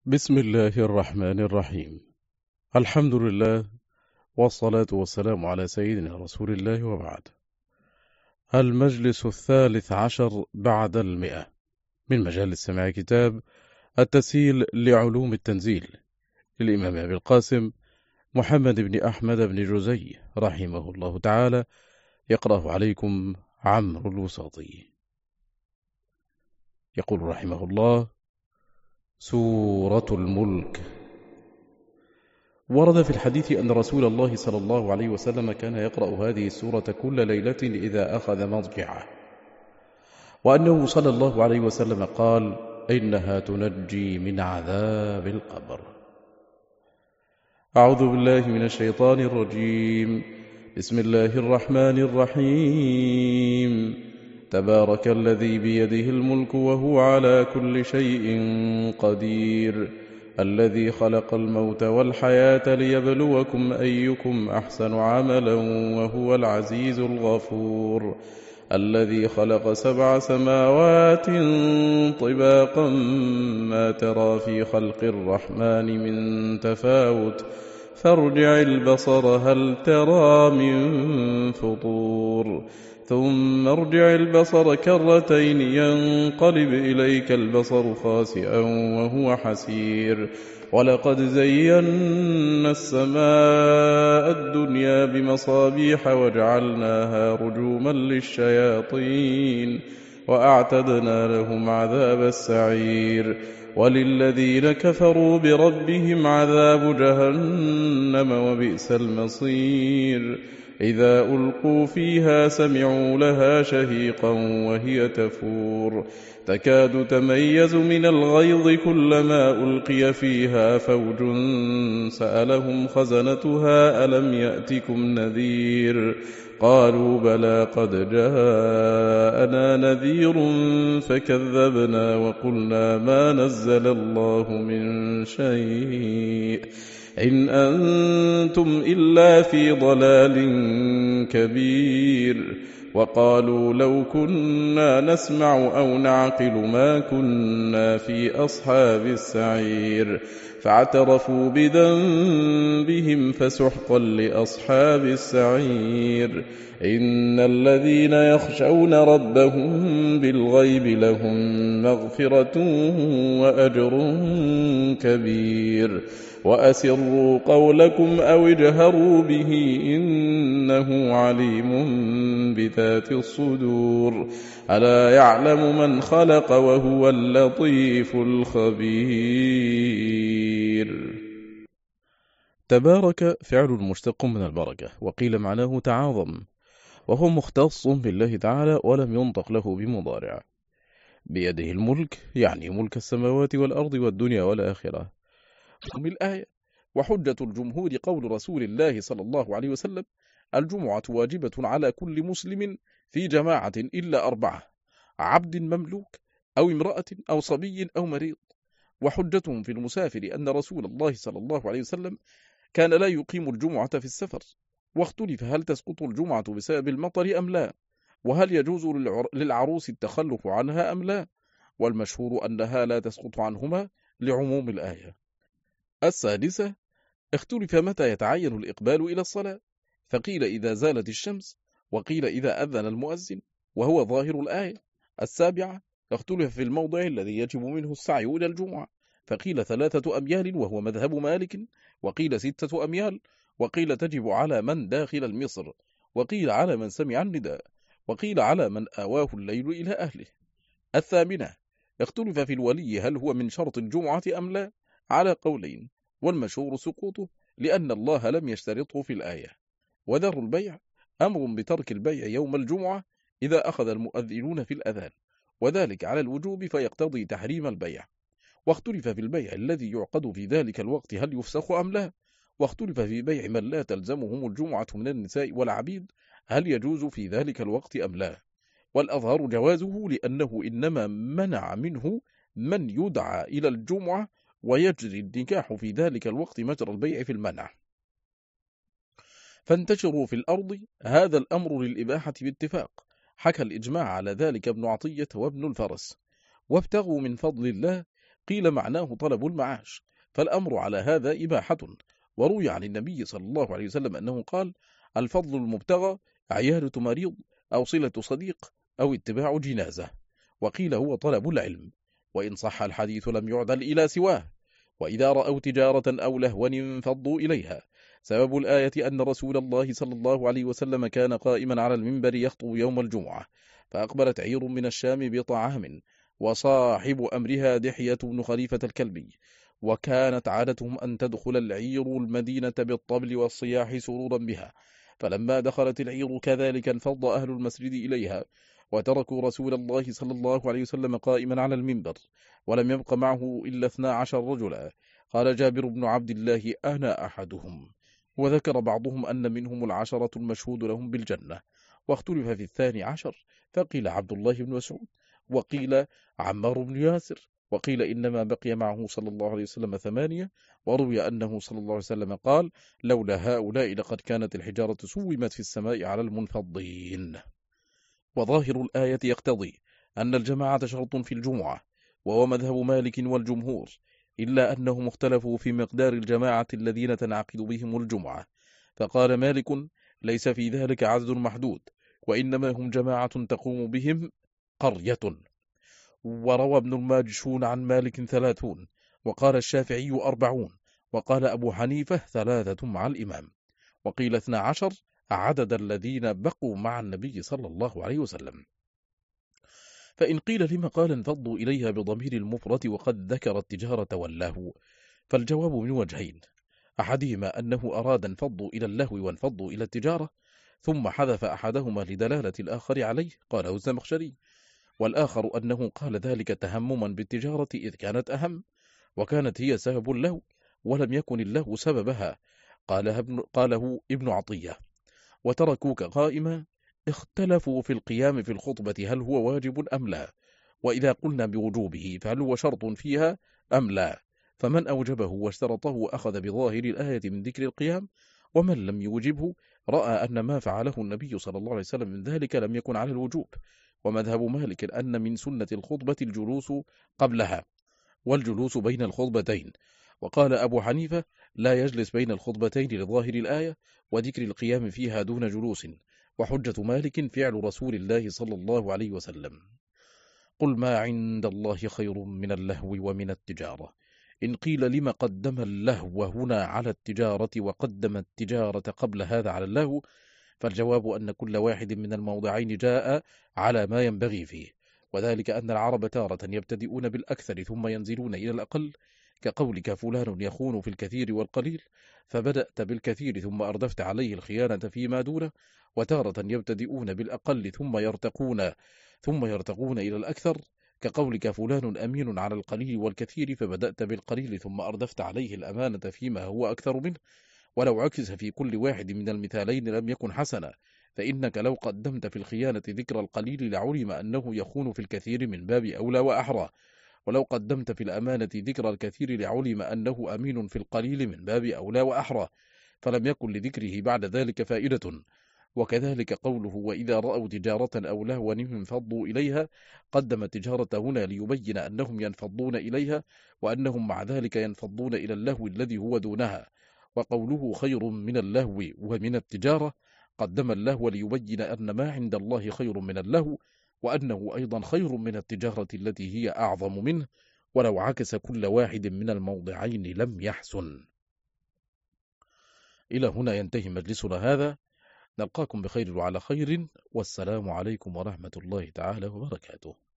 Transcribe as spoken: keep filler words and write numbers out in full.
بسم الله الرحمن الرحيم. الحمد لله والصلاة والسلام على سيدنا رسول الله وبعد. المجلس الثالث عشر بعد المئة من مجالس سماع كتاب التسهيل لعلوم التنزيل للإمام أبي القاسم محمد بن أحمد بن جزي رحمه الله تعالى، يقرأه عليكم عمرو الوساطي. يقول رحمه الله: سورة الملك. ورد في الحديث أن رسول الله صلى الله عليه وسلم كان يقرأ هذه السورة كل ليلة إذا أخذ مضجعه، وأنه صلى الله عليه وسلم قال: إنها تنجي من عذاب القبر. أعوذ بالله من الشيطان الرجيم. بسم الله الرحمن الرحيم. تبارك الذي بيده الملك وهو على كل شيء قدير، الذي خلق الموت والحياة ليبلوكم أيكم أحسن عملا وهو العزيز الغفور، الذي خلق سبع سماوات طباقا ما ترى في خلق الرحمن من تفاوت فارجع البصر هل ترى من فطور، ثم ارجع البصر كرتين ينقلب إليك البصر خاسئا وهو حسير، ولقد زينا السماء الدنيا بمصابيح وجعلناها رجوما للشياطين وأعتدنا لهم عذاب السعير، وللذين كفروا بربهم عذاب جهنم وبئس المصير، إذا ألقوا فيها سمعوا لها شهيقا وهي تفور، تكاد تميز من الغيظ كلما ألقي فيها فوج سألهم خزنتها ألم يأتكم نذير، قالوا بلى قد جاءنا نذير فكذبنا وقلنا ما نزل الله من شيء إن أنتم إلا في ضلال كبير، وقالوا لو كنا نسمع أو نعقل ما كنا في أصحاب السعير، فاعترفوا بذنبهم فسحقا لأصحاب السعير، إن الذين يخشون ربهم بالغيب لهم مغفرة وأجر كبير، وأسروا قولكم أو اجهروا به إنه عليم بذات الصدور، ألا يعلم من خلق وهو اللطيف الخبير. تبارك فعل مشتق من البركة، وقيل معناه تعاظم، وهو مختص بالله تعالى ولم ينطق له بمضارع. بيده الملك يعني ملك السماوات والأرض والدنيا والآخرة. من الآية: وحجة الجمهور قول رسول الله صلى الله عليه وسلم: الجمعة واجبة على كل مسلم في جماعة إلا أربعة: عبد مملوك أو امرأة أو صبي أو مريض. وحجتهم في المسافر أن رسول الله صلى الله عليه وسلم كان لا يقيم الجمعة في السفر، واختلف هل تسقط الجمعة بسبب المطر أم لا، وهل يجوز للعروس التخلف عنها أم لا، والمشهور أنها لا تسقط عنهما لعموم الآية. السادسة: اختلف متى يتعين الإقبال إلى الصلاة، فقيل إذا زالت الشمس، وقيل إذا أذن المؤذن، وهو ظاهر الآية. السابعة: اختلف في الموضع الذي يجب منه السعي إلى الجمعة، فقيل ثلاثة أميال وهو مذهب مالك، وقيل ستة أميال، وقيل تجب على من داخل المصر، وقيل على من سمع النداء، وقيل على من آواه الليل إلى أهله. الثامنة: اختلف في الولي هل هو من شرط الجمعة أم لا، على قولين، والمشهور سقوطه لأن الله لم يشترطه في الآية. وذر البيع أمر بترك البيع يوم الجمعة إذا أخذ المؤذنون في الأذان، وذلك على الوجوب فيقتضي تحريم البيع. واختلف في البيع الذي يعقد في ذلك الوقت هل يفسخ أم لا، واختلف في بيع من لا تلزمهم الجمعة من النساء والعبيد هل يجوز في ذلك الوقت أم لا، والأظهر جوازه لأنه إنما منع منه من يدعى إلى الجمعة، ويجري النكاح في ذلك الوقت مجرى البيع في المنع. فانتشروا في الأرض هذا الأمر للإباحة باتفاق، حكى الإجماع على ذلك ابن عطية وابن الفرس. وابتغوا من فضل الله قيل معناه طلب المعاش، فالأمر على هذا إباحة. وروي عن النبي صلى الله عليه وسلم أنه قال: الفضل المبتغى عيادة مريض أو صلة صديق أو اتباع جنازة. وقيل هو طلب العلم، وإن صح الحديث لم يعدل إلى سواه. وإذا رأوا تجارة أو لهوا انفضوا إليها. سبب الآية أن رسول الله صلى الله عليه وسلم كان قائما على المنبر يخطب يوم الجمعة، فأقبلت عير من الشام بطعام، وصاحب أمرها دحية بن خليفة الكلبي، وكانت عادتهم أن تدخل العير المدينة بالطبل والصياح سرورا بها. فلما دخلت العير كذلك انفض أهل المسجد إليها، وتركوا رسول الله صلى الله عليه وسلم قائما على المنبر، ولم يبق معه إلا اثنا عشر رجلا. قال جابر بن عبد الله: أنا أحدهم. وذكر بعضهم أن منهم العشرة المشهود لهم بالجنة، واختلف في الثاني عشر، فقيل عبد الله بن مسعود، وقيل عمار بن ياسر، وقيل إنما بقي معه صلى الله عليه وسلم ثمانية. وروي أنه صلى الله عليه وسلم قال: لولا هؤلاء لقد كانت الحجارة سومت في السماء على المنفضين. وظاهر الآية يقتضي أن الجماعة شرط في الجمعة، وهو مذهب مالك والجمهور، إلا أنهم اختلفوا في مقدار الجماعة الذين تنعقد بهم الجمعة. فقال مالك: ليس في ذلك عدد محدود، وإنما هم جماعة تقوم بهم قرية. وروى ابن الماجشون عن مالك ثلاثون، وقال الشافعي أربعون، وقال أبو حنيفة ثلاثة مع الإمام، وقيل اثنا عشر عدد الذين بقوا مع النبي صلى الله عليه وسلم. فإن قيل لما قال انفضوا إليها بضمير المفرد وقد ذكر التجارة واللهو، فالجواب من وجهين: أحدهما أنه أراد انفضوا إلى اللهو وانفضوا إلى التجارة، ثم حذف أحدهما لدلالة الآخر عليه، قاله الزمخشري، والآخر أنه قال ذلك تهمما بالتجارة إذ كانت أهم، وكانت هي سبب اللهو، ولم يكن اللهو سببها، قاله ابن, قاله ابن عطية. وتركوك قائما، اختلفوا في القيام في الخطبة هل هو واجب أم لا، وإذا قلنا بوجوبه فهل هو شرط فيها أم لا، فمن أوجبه واشترطه أخذ بظاهر الآية من ذكر القيام، ومن لم يوجبه رأى أن ما فعله النبي صلى الله عليه وسلم من ذلك لم يكن على الوجوب. ومذهب مالك أن من سنة الخطبة الجلوس قبلها والجلوس بين الخطبتين. وقال أبو حنيفة: لا يجلس بين الخطبتين لظاهر الآية وذكر القيام فيها دون جلوس. وحجة مالك فعل رسول الله صلى الله عليه وسلم. قل ما عند الله خير من اللهو ومن التجارة. إن قيل لما قدم اللهو هنا على التجارة وقدم التجارة قبل هذا على اللهو، فالجواب أن كل واحد من الموضعين جاء على ما ينبغي فيه، وذلك أن العرب تارة يبتدئون بالأكثر ثم ينزلون إلى الأقل، كقولك فلان يخون في الكثير والقليل، فبدأت بالكثير ثم أردفت عليه الخيانة فيما دونه. وتارة يبتدئون بالأقل ثم يرتقون ثم يرتقون إلى الأكثر، كقولك فلان أمين على القليل والكثير، فبدأت بالقليل ثم أردفت عليه الأمانة فيما هو أكثر منه. ولو عكس في كل واحد من المثالين لم يكن حسنا، فإنك لو قدمت في الخيانة ذكر القليل لعلم أنه يخون في الكثير من باب أولى وأحرى، ولو قدمت في الأمانة ذكر الكثير لعلم أنه أمين في القليل من باب أولى وأحرى، فلم يكن لذكره بعد ذلك فائدة. وكذلك قوله: وإذا رأوا تجارة أو لهوا انفضوا إليها، قدم التجارة هنا ليبين أنهم ينفضون إليها، وأنهم مع ذلك ينفضون إلى اللهو الذي هو دونها. وقوله خير من اللهو ومن التجارة، قدم اللهو ليبين أن ما عند الله خير من اللهو، وأنه أيضا خير من التجارة التي هي أعظم منه، ولو عكس كل واحد من الموضعين لم يحسن. إلى هنا ينتهي مجلسنا هذا، نلقاكم بخير وعلى خير، والسلام عليكم ورحمة الله تعالى وبركاته.